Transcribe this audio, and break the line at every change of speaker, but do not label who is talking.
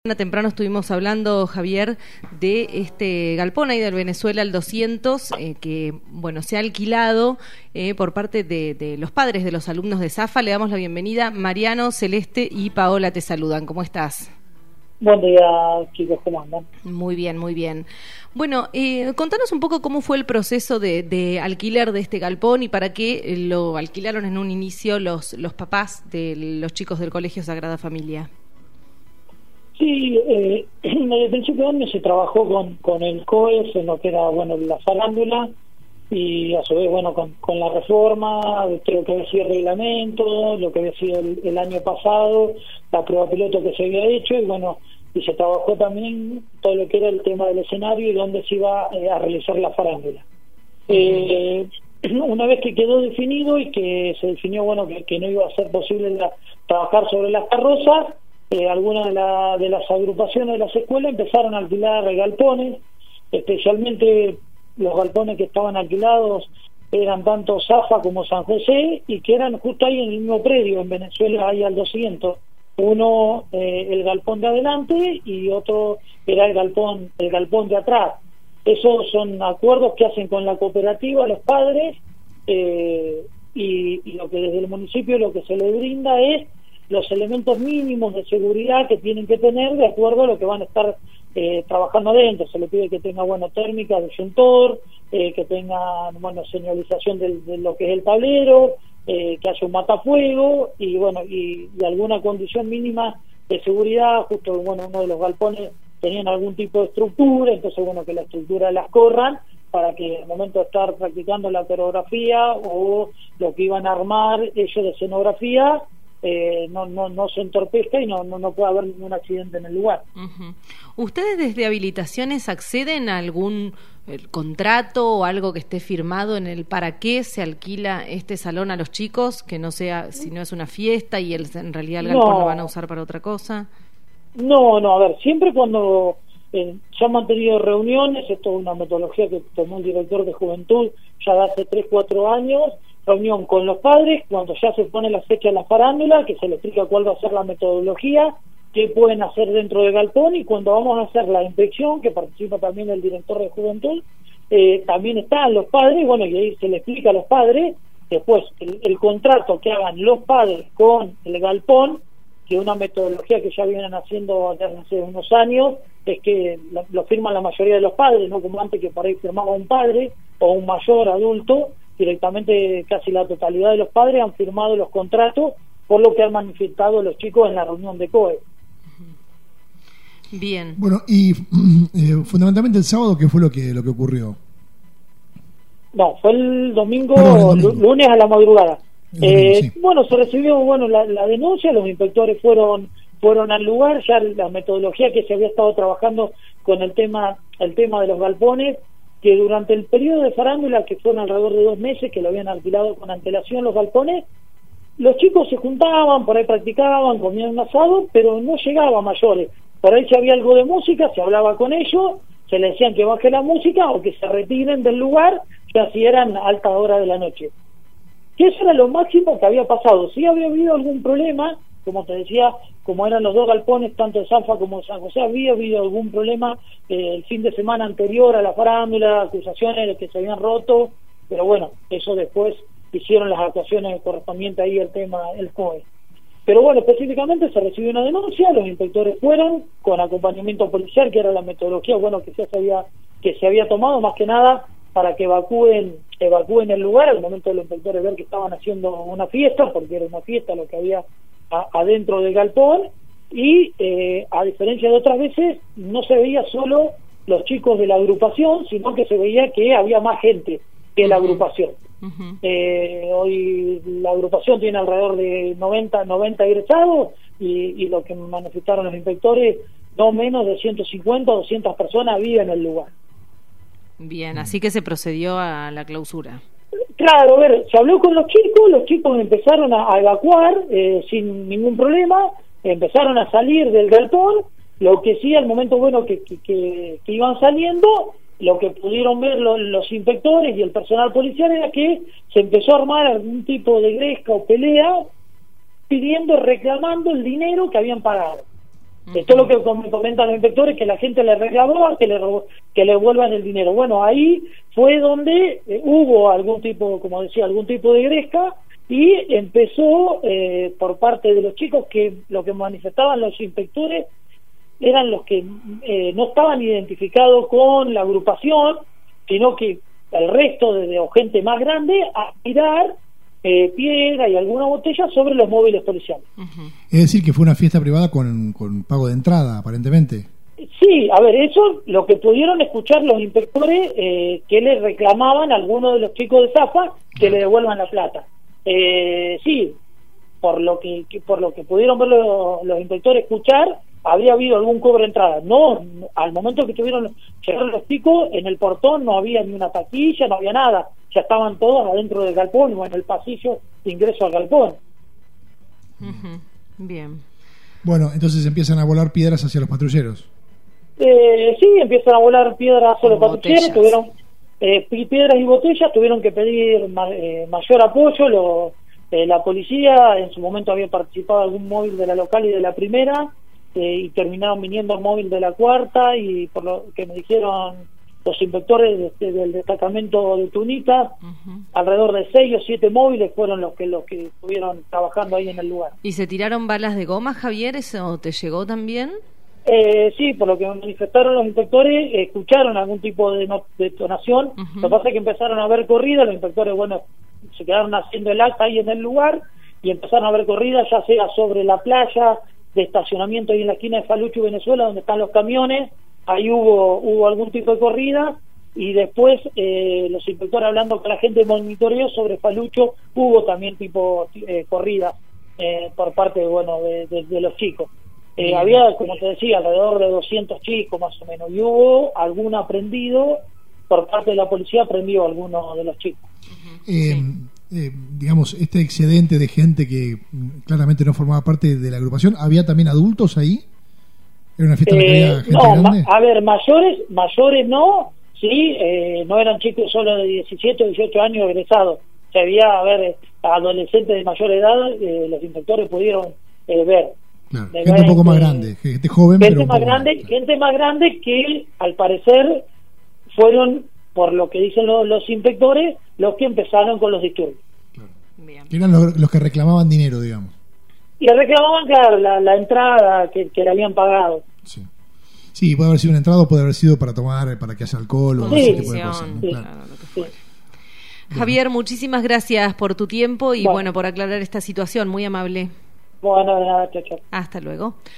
Temprano estuvimos hablando, Javier, de este galpón ahí del Venezuela al 200, que bueno, se ha alquilado por parte de los padres de los alumnos de Zafa. Le damos la bienvenida. Mariano, Celeste y Paola te saludan. ¿Cómo estás?
Buen día, chicos, ¿cómo andan?
Muy bien, muy bien. Bueno, contanos un poco cómo fue el proceso de alquiler de este galpón y para qué lo alquilaron en un inicio los papás de los chicos del Colegio Sagrada Familia.
Sí, desde el principio de año se trabajó con el COES en lo que era, bueno, la farándula y a su vez, bueno, con la reforma, lo que había sido el reglamento, lo que había sido el año pasado, la prueba piloto que se había hecho y bueno, y se trabajó también todo lo que era el tema del escenario y dónde se iba a realizar la farándula. Una vez que quedó definido y que se definió, bueno, que no iba a ser posible trabajar sobre las carrozas, algunas de las agrupaciones de las escuelas empezaron a alquilar galpones, especialmente los galpones que estaban alquilados eran tanto Zafa como San José y que eran justo ahí en el mismo predio, en Venezuela ahí al 200. Uno el galpón de adelante y otro era el galpón de atrás. Esos son acuerdos que hacen con la cooperativa los padres y lo que desde el municipio lo que se le brinda es los elementos mínimos de seguridad que tienen que tener de acuerdo a lo que van a estar trabajando adentro. Se le pide que tenga, bueno, térmica, disyuntor, que tenga, bueno, señalización de lo que es el tablero, que haya un matafuego y, bueno, y alguna condición mínima de seguridad. Justo, bueno, uno de los galpones tenían algún tipo de estructura, entonces, bueno, que la estructura las corran para que al momento de estar practicando la coreografía o lo que iban a armar ellos de escenografía, no se entorpezca y no puede haber ningún accidente en el lugar.
¿Ustedes desde habilitaciones acceden a algún contrato o algo que esté firmado en el para qué se alquila este salón a los chicos, que no sea, si no es una fiesta y en realidad el galpón lo van a usar para otra cosa? No,
a ver, siempre cuando se han mantenido reuniones, esto es una metodología que tomó el director de Juventud ya de hace 3-4 años, reunión con los padres cuando ya se pone la fecha de la farándula, que se les explica cuál va a ser la metodología, qué pueden hacer dentro del galpón, y cuando vamos a hacer la inspección, que participa también el director de Juventud, también están los padres, bueno, y ahí se le explica a los padres, después el contrato que hagan los padres con el galpón, que una metodología que ya vienen haciendo desde hace unos años, es que lo firman la mayoría de los padres, no como antes que por ahí firmaba un padre o un mayor adulto. Directamente casi la totalidad de los padres han firmado los contratos por lo que han manifestado los chicos en la reunión de COE.
Bien.
Bueno, y fundamentalmente el sábado, ¿qué fue lo que ocurrió?
No, fue el domingo,
lunes
a la madrugada.
Sí.
Bueno, se recibió la denuncia, los inspectores fueron al lugar, ya la metodología que se había estado trabajando con el tema de los galpones, que durante el periodo de farándula, que fueron alrededor de 2 meses, que lo habían alquilado con antelación los galpones, los chicos se juntaban, por ahí practicaban, comían un asado, pero no llegaba a mayores. Por ahí si había algo de música, se hablaba con ellos, se les decían que baje la música o que se retiren del lugar, ya si eran altas horas de la noche. Que eso era lo máximo que había pasado. Si había habido algún problema, como te decía, como eran los dos galpones, tanto de Zafa como de San José, había habido algún problema el fin de semana anterior a la farándula, acusaciones de que se habían roto, pero bueno, eso después hicieron las actuaciones correspondientes ahí al tema el COE. Pero bueno, específicamente se recibió una denuncia, los inspectores fueron con acompañamiento policial, que era la metodología, bueno, que se había tomado más que nada para que evacúen el lugar al momento de los inspectores ver que estaban haciendo una fiesta, porque era una fiesta lo que había adentro del galpón, y a diferencia de otras veces no se veía solo los chicos de la agrupación, sino que se veía que había más gente que la agrupación. Hoy la agrupación tiene alrededor de 90 egresados y lo que manifestaron los inspectores, no menos de 150 o 200 personas viven en el lugar.
Bien, así que se procedió a la clausura.
Claro, a ver, se habló con los chicos empezaron a evacuar sin ningún problema, empezaron a salir del galpón, lo que sí al momento, bueno, que iban saliendo, lo que pudieron ver los inspectores y el personal policial era que se empezó a armar algún tipo de gresca o pelea reclamando el dinero que habían pagado. Esto es lo que me comentan los inspectores, que la gente le reclamaba que le vuelvan el dinero. Bueno, ahí fue donde hubo algún tipo, como decía, algún tipo de gresca, y empezó por parte de los chicos, que lo que manifestaban los inspectores eran los que no estaban identificados con la agrupación, sino que el resto o gente más grande a tirar piedra y alguna botella sobre los móviles policiales.
Es decir, que fue una fiesta privada con pago de entrada, aparentemente.
Sí, a ver, eso lo que pudieron escuchar los inspectores, que le reclamaban a algunos de los chicos de Zafa que le devuelvan la plata. Sí, por lo que pudieron ver los inspectores escuchar, habría habido algún cobro de entrada. No, al momento que llegaron los chicos, en el portón no había ni una taquilla, no había nada. Ya estaban todos adentro del galpón o en el pasillo de ingreso al galpón.
Bien.
Bueno, entonces empiezan a volar piedras hacia los patrulleros.
Sí, empiezan a volar piedras hacia los patrulleros. Tuvieron piedras y botellas, tuvieron que pedir mayor apoyo. La policía en su momento había participado algún móvil de la local y de la primera, y terminaron viniendo el móvil de la cuarta, y por lo que me dijeron los inspectores del destacamento de Tunita, alrededor de 6 o 7 móviles fueron los que estuvieron trabajando ahí en el lugar.
¿Y se tiraron balas de goma, Javier? ¿Eso te llegó también?
Sí, por lo que manifestaron los inspectores, escucharon algún tipo de detonación. Lo que pasa es que empezaron a ver corrida, los inspectores, bueno, se quedaron haciendo el acta ahí en el lugar, y empezaron a ver corrida, ya sea sobre la playa de estacionamiento ahí en la esquina de Falucho, Venezuela, donde están los camiones. Ahí hubo algún tipo de corrida, y después los inspectores, hablando con la gente de monitoreo sobre Falucho, hubo también tipo corrida por parte de los chicos. Había, como te decía, alrededor de 200 chicos más o menos, y hubo algún aprendido por parte de la policía, aprendió a algunos de los chicos.
Digamos, este excedente de gente que claramente no formaba parte de la agrupación, ¿había también adultos ahí? ¿Era una fiesta en la que había gente grande?
A ver, mayores no, sí, no eran chicos solo de 17 o 18 años egresados. O sea, había, adolescentes de mayor edad, los inspectores pudieron ver.
Claro, gente un poco más grande, gente joven,
gente más grande que al parecer fueron, por lo que dicen los inspectores, los que empezaron con los disturbios.
Claro. Bien. Que eran los que reclamaban dinero, digamos.
Y le reclamaban, claro, la entrada que le habían pagado.
Sí, puede haber sido una entrada o puede haber sido para tomar, para que haya alcohol o ese tipo de cosas, ¿no? Claro.
Javier, muchísimas gracias por tu tiempo y bueno, por aclarar esta situación, muy amable.
Bueno, de nada, chao.
Hasta luego.